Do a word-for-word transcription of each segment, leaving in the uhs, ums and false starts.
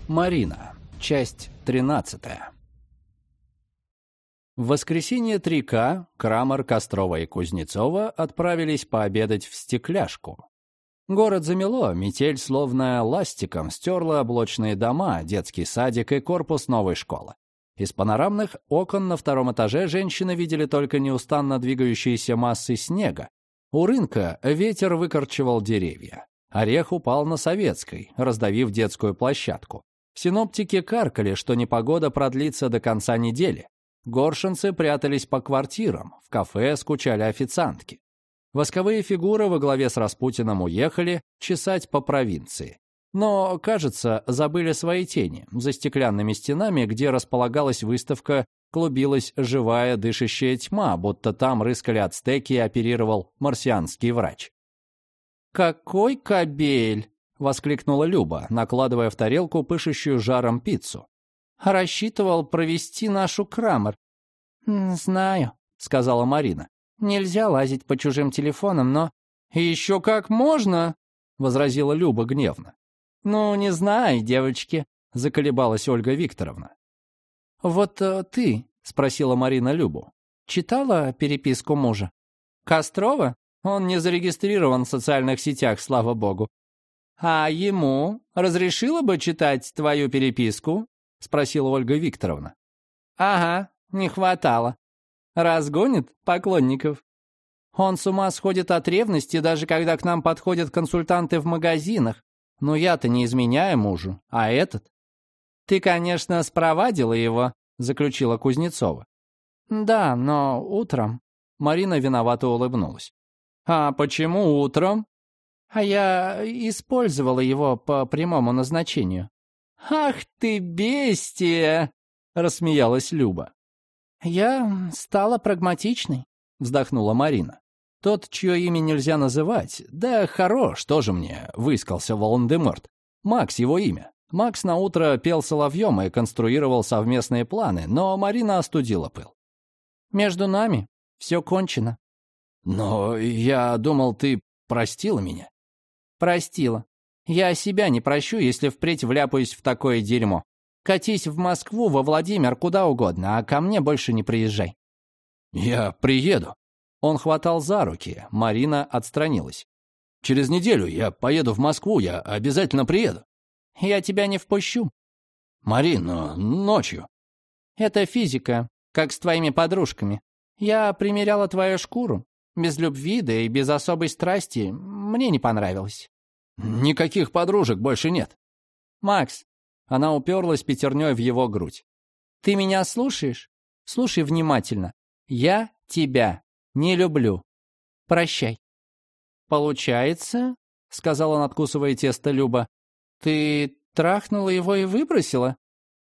Марина. Часть тринадцатая. В воскресенье три К Крамер, Кострова и Кузнецова отправились пообедать в Стекляшку. Город замело, метель словно ластиком стерла облочные дома, детский садик и корпус новой школы. Из панорамных окон на втором этаже женщины видели только неустанно двигающиеся массы снега. У рынка ветер выкорчевал деревья. Орех упал на Советской, раздавив детскую площадку. Синоптики каркали, что непогода продлится до конца недели. Горшенцы прятались по квартирам, в кафе скучали официантки. Восковые фигуры во главе с Распутиным уехали чесать по провинции. Но, кажется, забыли свои тени. За стеклянными стенами, где располагалась выставка, клубилась живая дышащая тьма, будто там рыскали ацтеки и оперировал марсианский врач. «Какой кобель!» — воскликнула Люба, накладывая в тарелку пышущую жаром пиццу. «Рассчитывал провести нашу Крамер». «Знаю», — сказала Марина. «Нельзя лазить по чужим телефонам, но...» «Еще как можно!» — возразила Люба гневно. «Ну, не знаю, девочки», — заколебалась Ольга Викторовна. «Вот э, ты», — спросила Марина Любу, — «читала переписку мужа?» «Кострова? Он не зарегистрирован в социальных сетях, слава богу». «А ему разрешила бы читать твою переписку?» — спросила Ольга Викторовна. «Ага, не хватало. Разгонит поклонников. Он с ума сходит от ревности, даже когда к нам подходят консультанты в магазинах. Но я-то не изменяю мужу, а этот...» «Ты, конечно, спровадила его», — заключила Кузнецова. «Да, но утром...» — Марина виновато улыбнулась. «А почему утром?» «А я использовала его по прямому назначению». «Ах ты бестия!» — рассмеялась Люба. «Я стала прагматичной», — вздохнула Марина. «Тот, чье имя нельзя называть, да хорош, тоже мне выискался Волан-де-Морт. Макс его имя. Макс наутро пел соловьем и конструировал совместные планы, но Марина остудила пыл. «Между нами все кончено». «Но я думал, ты простила меня». «Простила. Я себя не прощу, если впредь вляпаюсь в такое дерьмо. Катись в Москву, во Владимир, куда угодно, а ко мне больше не приезжай». «Я приеду». Он хватал за руки, Марина отстранилась. «Через неделю я поеду в Москву, я обязательно приеду». «Я тебя не впущу». «Марин, но ночью». «Это физика, как с твоими подружками. Я примеряла твою шкуру. Без любви, да и без особой страсти. Мне не понравилось». «Никаких подружек больше нет». «Макс», — она уперлась пятерней в его грудь. «Ты меня слушаешь? Слушай внимательно. Я тебя не люблю. Прощай». «Получается, — сказала, надкусывая тесто Люба, — ты трахнула его и выбросила?»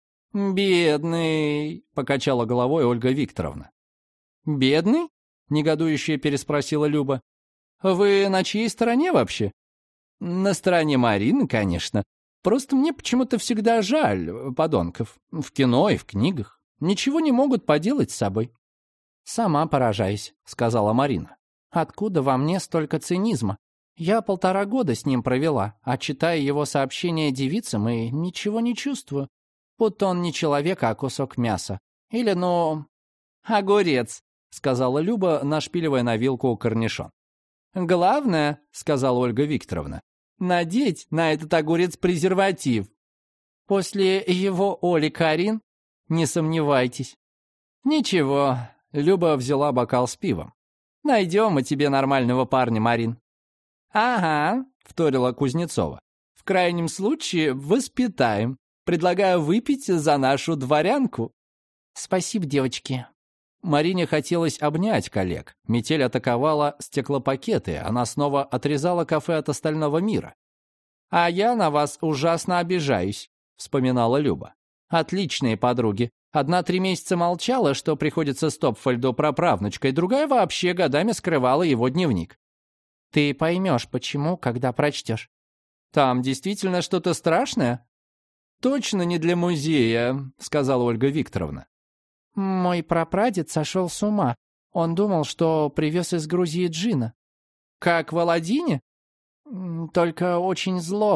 «Бедный», — покачала головой Ольга Викторовна. «Бедный?» — негодующе переспросила Люба. «Вы на чьей стороне вообще?» «На стороне Марины, конечно. Просто мне почему-то всегда жаль подонков. В кино и в книгах. Ничего не могут поделать с собой». «Сама поражаюсь», — сказала Марина. «Откуда во мне столько цинизма? Я полтора года с ним провела, а читая его сообщения девицам, и ничего не чувствую. Будто он не человек, а кусок мяса. Или, ну, огурец», — сказала Люба, нашпиливая на вилку корнишон. «Главное, — сказала Ольга Викторовна, — надеть на этот огурец презерватив. После его Оли Карин, не сомневайтесь». «Ничего», — Люба взяла бокал с пивом. «Найдем мы тебе нормального парня, Марин». «Ага», — вторила Кузнецова. «В крайнем случае воспитаем. Предлагаю выпить за нашу дворянку». «Спасибо, девочки». Марине хотелось обнять коллег. Метель атаковала стеклопакеты, она снова отрезала кафе от остального мира. «А я на вас ужасно обижаюсь», — вспоминала Люба. «Отличные подруги. Одна три месяца молчала, что приходится Стопфельду праправнучкой, другая вообще годами скрывала его дневник». «Ты поймешь, почему, когда прочтешь». «Там действительно что-то страшное?» «Точно не для музея», — сказала Ольга Викторовна. «Мой прапрадед сошел с ума. Он думал, что привез из Грузии джина». «Как в Аладдине?» «Только очень злого.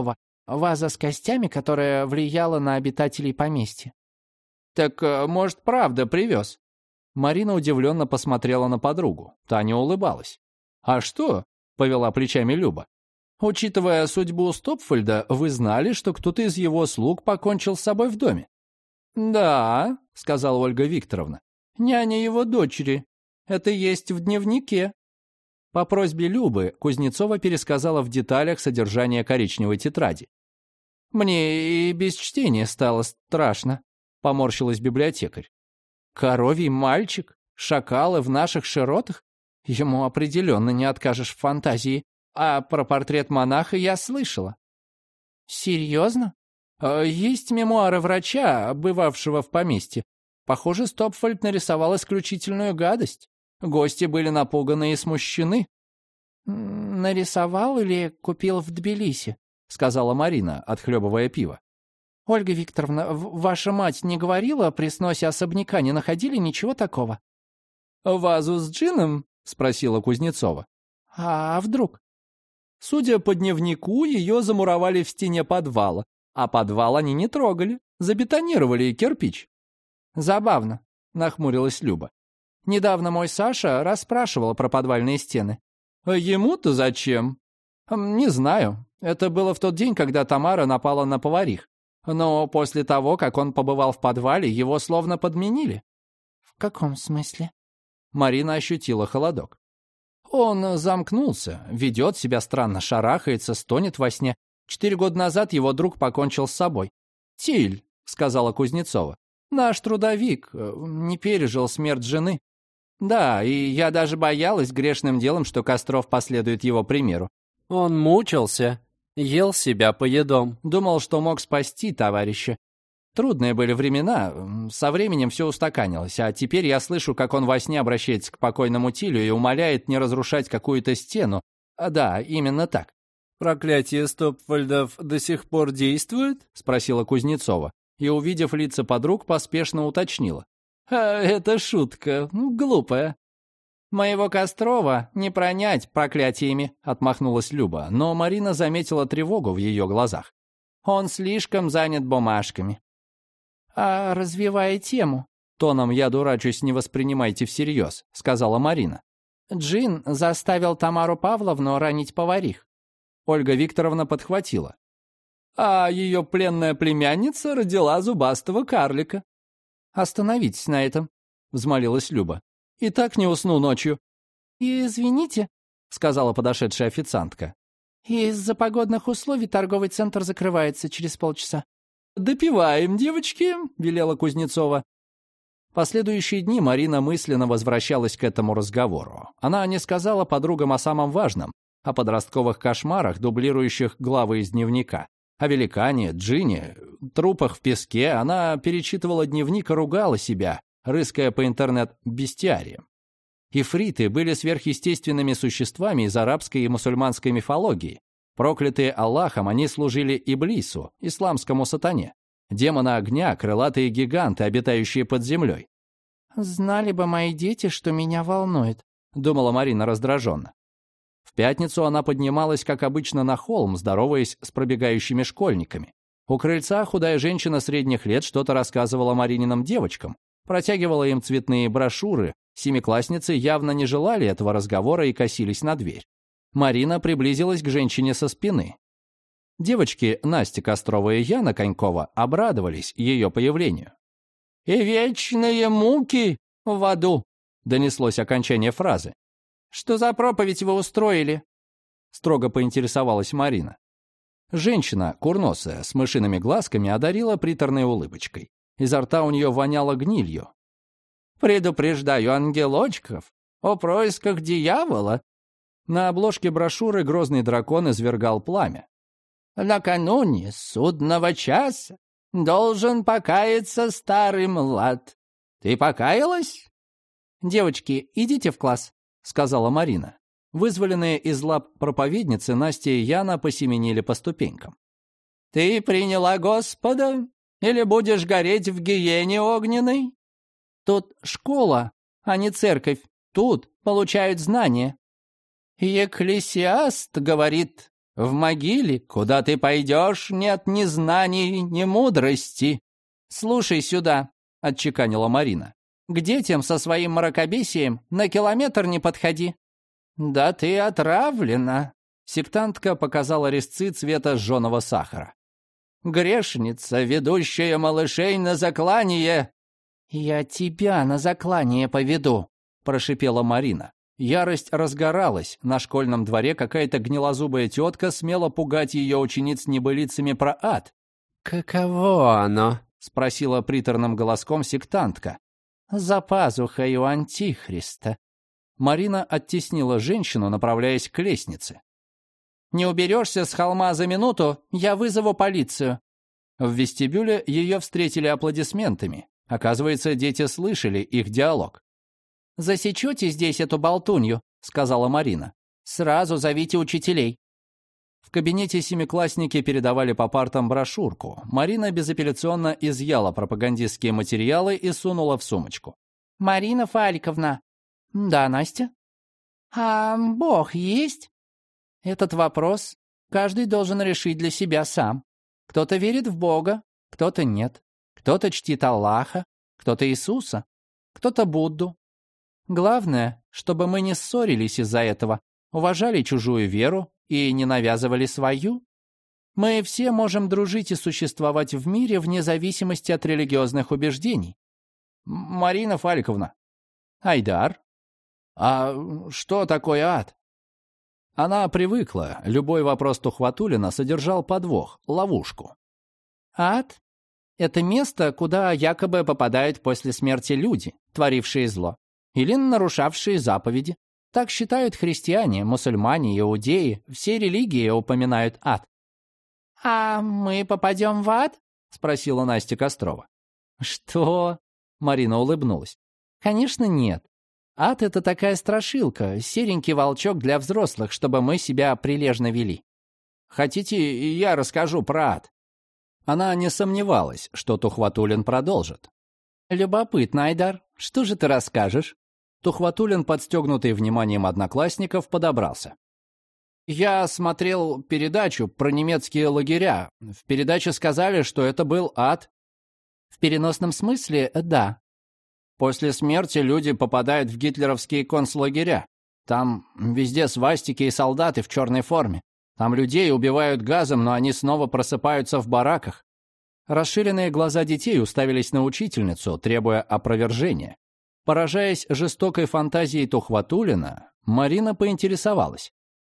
Ваза с костями, которая влияла на обитателей поместья». «Так, может, правда привез?» Марина удивленно посмотрела на подругу. Та не улыбалась. «А что?» — повела плечами Люба. «Учитывая судьбу Стопфельда, вы знали, что кто-то из его слуг покончил с собой в доме?» «Да», — сказала Ольга Викторовна. «Няня его дочери. Это есть в дневнике». По просьбе Любы Кузнецова пересказала в деталях содержание коричневой тетради. «Мне и без чтения стало страшно», — поморщилась библиотекарь. «Коровий мальчик? Шакалы в наших широтах? Ему определенно не откажешь в фантазии. А про портрет монаха я слышала». «Серьезно?» «Есть мемуары врача, бывавшего в поместье. Похоже, Стопфельд нарисовал исключительную гадость. Гости были напуганы и смущены». «Нарисовал или купил в Тбилиси?» — сказала Марина, отхлебывая пиво. «Ольга Викторовна, ваша мать не говорила, при сносе особняка не находили ничего такого?» «Вазу с джином?» — спросила Кузнецова. «А вдруг?» Судя по дневнику, ее замуровали в стене подвала, а подвал они не трогали, забетонировали кирпич. «Забавно», — нахмурилась Люба. «Недавно мой Саша расспрашивал про подвальные стены». «Ему-то зачем?» «Не знаю. Это было в тот день, когда Тамара напала на поварих. Но после того, как он побывал в подвале, его словно подменили». «В каком смысле?» Марина ощутила холодок. «Он замкнулся, ведет себя странно, шарахается, стонет во сне. Четыре года назад его друг покончил с собой. Тиль», — сказала Кузнецова. «Наш трудовик не пережил смерть жены. Да, и я даже боялась грешным делом, что Костров последует его примеру. Он мучился, ел себя поедом, думал, что мог спасти товарища. Трудные были времена, со временем все устаканилось, а теперь я слышу, как он во сне обращается к покойному Тилю и умоляет не разрушать какую-то стену. А, да, именно так». «Проклятие Стопфельдов до сих пор действует?» — спросила Кузнецова, и, увидев лица подруг, поспешно уточнила. «А, это шутка, глупая». «Моего Кострова не пронять проклятиями», — отмахнулась Люба, но Марина заметила тревогу в ее глазах. «Он слишком занят бумажками». «А развивая тему», — тоном «я дурачусь, не воспринимайте всерьез», — сказала Марина. «Джин заставил Тамару Павловну ранить поварих». Ольга Викторовна подхватила. «А ее пленная племянница родила зубастого карлика». «Остановитесь на этом», — взмолилась Люба. «И так не усну ночью». «Извините», — сказала подошедшая официантка. «Из-за погодных условий торговый центр закрывается через полчаса». «Допиваем, девочки», — велела Кузнецова. Последующие дни Марина мысленно возвращалась к этому разговору. Она не сказала подругам о самом важном, о подростковых кошмарах, дублирующих главы из дневника. О великане, джине, трупах в песке она перечитывала дневник и ругала себя, рыская по интернет-бестиариям. Ифриты были сверхъестественными существами из арабской и мусульманской мифологии. Проклятые Аллахом, они служили Иблису, исламскому сатане. Демоны огня, крылатые гиганты, обитающие под землей. «Знали бы мои дети, что меня волнует», — думала Марина раздраженно. В пятницу она поднималась, как обычно, на холм, здороваясь с пробегающими школьниками. У крыльца худая женщина средних лет что-то рассказывала Марининым девочкам, протягивала им цветные брошюры. Семиклассницы явно не желали этого разговора и косились на дверь. Марина приблизилась к женщине со спины. Девочки Настя Кострова и Яна Конькова обрадовались ее появлению. «И вечные муки в аду», — донеслось окончание фразы. «Что за проповедь вы устроили?» — строго поинтересовалась Марина. Женщина, курносая, с мышиными глазками, одарила приторной улыбочкой. Изо рта у нее воняло гнилью. «Предупреждаю ангелочков о происках дьявола». На обложке брошюры грозный дракон извергал пламя. «Накануне судного часа должен покаяться старый млад. Ты покаялась?» «Девочки, идите в класс», — сказала Марина. Вызволенные из лап проповедницы, Настя и Яна посеменили по ступенькам. «Ты приняла Господа или будешь гореть в гиене огненной?» «Тут школа, а не церковь. Тут получают знания». «Екклесиаст говорит, В могиле, куда ты пойдешь, нет ни знаний, ни мудрости. Слушай сюда, отчеканила Марина. К детям со своим мракобесием на километр не подходи. Да ты отравлена. Сектантка показала резцы цвета жженого сахара. Грешница, ведущая малышей на заклание. Я тебя на заклание поведу, прошипела Марина. Ярость разгоралась. На школьном дворе какая-то гнилозубая тетка смела пугать ее учениц небылицами про ад. «Каково оно?» — спросила приторным голоском сектантка. «За пазухой у Антихриста». Марина оттеснила женщину, направляясь к лестнице. «Не уберешься с холма за минуту, я вызову полицию». В вестибюле ее встретили аплодисментами. Оказывается, дети слышали их диалог. «Засечете здесь эту болтунью», — сказала Марина. «Сразу зовите учителей». В кабинете семиклассники передавали по партам брошюрку. Марина безапелляционно изъяла пропагандистские материалы и сунула в сумочку. «Марина Фаликовна». «Да, Настя?» «А Бог есть?» «Этот вопрос каждый должен решить для себя сам. Кто-то верит в Бога, кто-то нет. Кто-то чтит Аллаха, кто-то Иисуса, кто-то Будду. Главное, чтобы мы не ссорились из-за этого, уважали чужую веру и не навязывали свою. Мы все можем дружить и существовать в мире вне зависимости от религиозных убеждений». «Марина Фаликовна». «Айдар». «А что такое ад?» Она привыкла. Любой вопрос Тухватуллина содержал подвох, ловушку. «Ад — это место, куда якобы попадают после смерти люди, творившие зло, или нарушавшие заповеди. Так считают христиане, мусульмане, иудеи. Все религии упоминают ад». «А мы попадем в ад?» — спросила Настя Кострова. «Что?» — Марина улыбнулась. «Конечно нет. Ад — это такая страшилка, серенький волчок для взрослых, чтобы мы себя прилежно вели». «Хотите, я расскажу про ад?» Она не сомневалась, что Тухватуллин продолжит. «Любопытно, Айдар. Что же ты расскажешь?» Тухватуллин, подстегнутый вниманием одноклассников, подобрался. «Я смотрел передачу про немецкие лагеря. В передаче сказали, что это был ад». «В переносном смысле, да». «После смерти люди попадают в гитлеровские концлагеря. Там везде свастики и солдаты в черной форме. Там людей убивают газом, но они снова просыпаются в бараках». Расширенные глаза детей уставились на учительницу, требуя опровержения. Поражаясь жестокой фантазией Тухватуллина, Марина поинтересовалась.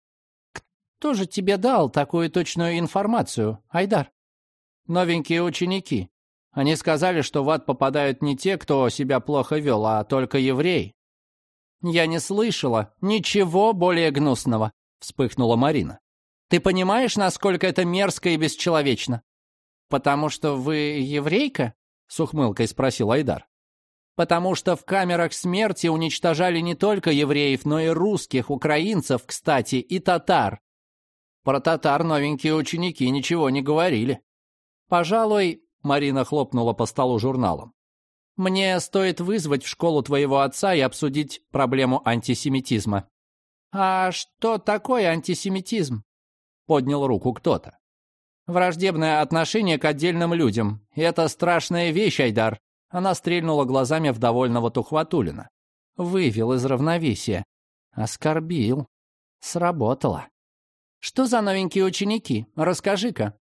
«Кто же тебе дал такую точную информацию, Айдар?» «Новенькие ученики. Они сказали, что в ад попадают не те, кто себя плохо вел, а только евреи». «Я не слышала ничего более гнусного», — вспыхнула Марина. «Ты понимаешь, насколько это мерзко и бесчеловечно?» «Потому что вы еврейка?» — с ухмылкой спросил Айдар. «Потому что в камерах смерти уничтожали не только евреев, но и русских, украинцев, кстати, и татар». «Про татар новенькие ученики ничего не говорили». «Пожалуй», — Марина хлопнула по столу журналом, «мне стоит вызвать в школу твоего отца и обсудить проблему антисемитизма». «А что такое антисемитизм?» — поднял руку кто-то. «Враждебное отношение к отдельным людям. Это страшная вещь, Айдар». Она стрельнула глазами в довольного Тухватуллина. Вывел из равновесия. Оскорбил. Сработало. «Что за новенькие ученики? Расскажи-ка».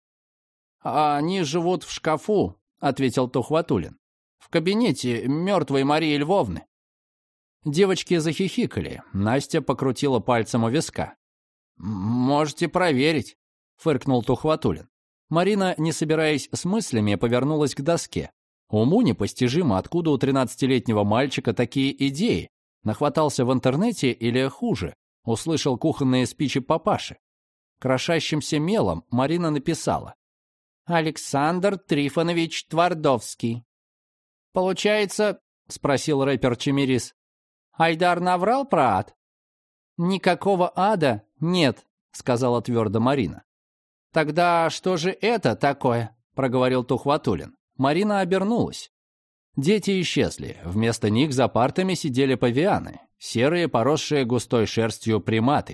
«Они живут в шкафу», — ответил Тухватуллин. «В кабинете мертвой Марии Львовны». Девочки захихикали. Настя покрутила пальцем у виска. «Можете проверить», — фыркнул Тухватуллин. Марина, не собираясь с мыслями, повернулась к доске. Уму непостижимо, откуда у тринадцатилетнего мальчика такие идеи. Нахватался в интернете или, хуже, услышал кухонные спичи папаши. Крошащимся мелом Марина написала: «Александр Трифонович Твардовский». «Получается, — спросил рэпер Чемерис, — Айдар наврал про ад?» «Никакого ада нет», — сказала твердо Марина. «Тогда что же это такое?» — проговорил Тухватуллин. Марина обернулась. Дети исчезли. Вместо них за партами сидели павианы, серые, поросшие густой шерстью приматы.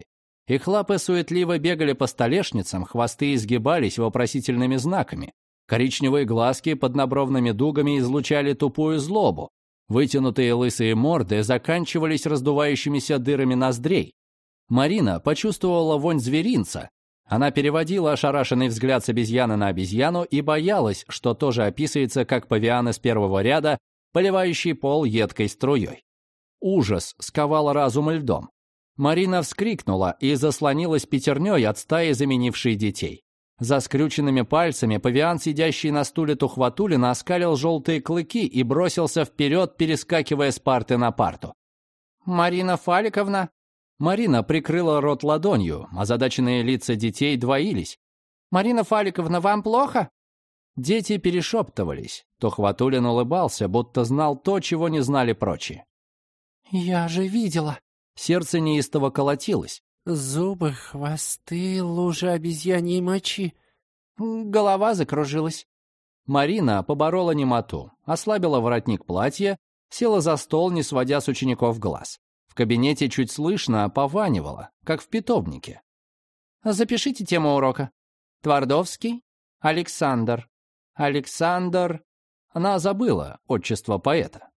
Их лапы суетливо бегали по столешницам, хвосты изгибались вопросительными знаками. Коричневые глазки под набровными дугами излучали тупую злобу. Вытянутые лысые морды заканчивались раздувающимися дырами ноздрей. Марина почувствовала вонь зверинца. Она переводила ошарашенный взгляд с обезьяны на обезьяну и боялась, что тоже описывается, как павианы с первого ряда, поливающий пол едкой струей. Ужас сковал разум льдом. Марина вскрикнула и заслонилась пятерней от стаи заменившей детей. За скрюченными пальцами павиан, сидящий на стуле Тухватулина, оскалил желтые клыки и бросился вперед, перескакивая с парты на парту. «Марина Фаликовна!» Марина прикрыла рот ладонью, озадаченные лица детей двоились. «Марина Фаликовна, вам плохо?» Дети перешептывались. Тухватулин улыбался, будто знал то, чего не знали прочие. «Я же видела!» Сердце неистово колотилось. Зубы, хвосты, лужа обезьяньей мочи. Голова закружилась. Марина поборола немоту, ослабила воротник платья, села за стол, не сводя с учеников глаз. В кабинете чуть слышно пованивало, как в питомнике. «Запишите тему урока. Твардовский, Александр. Александр...» Она забыла отчество поэта.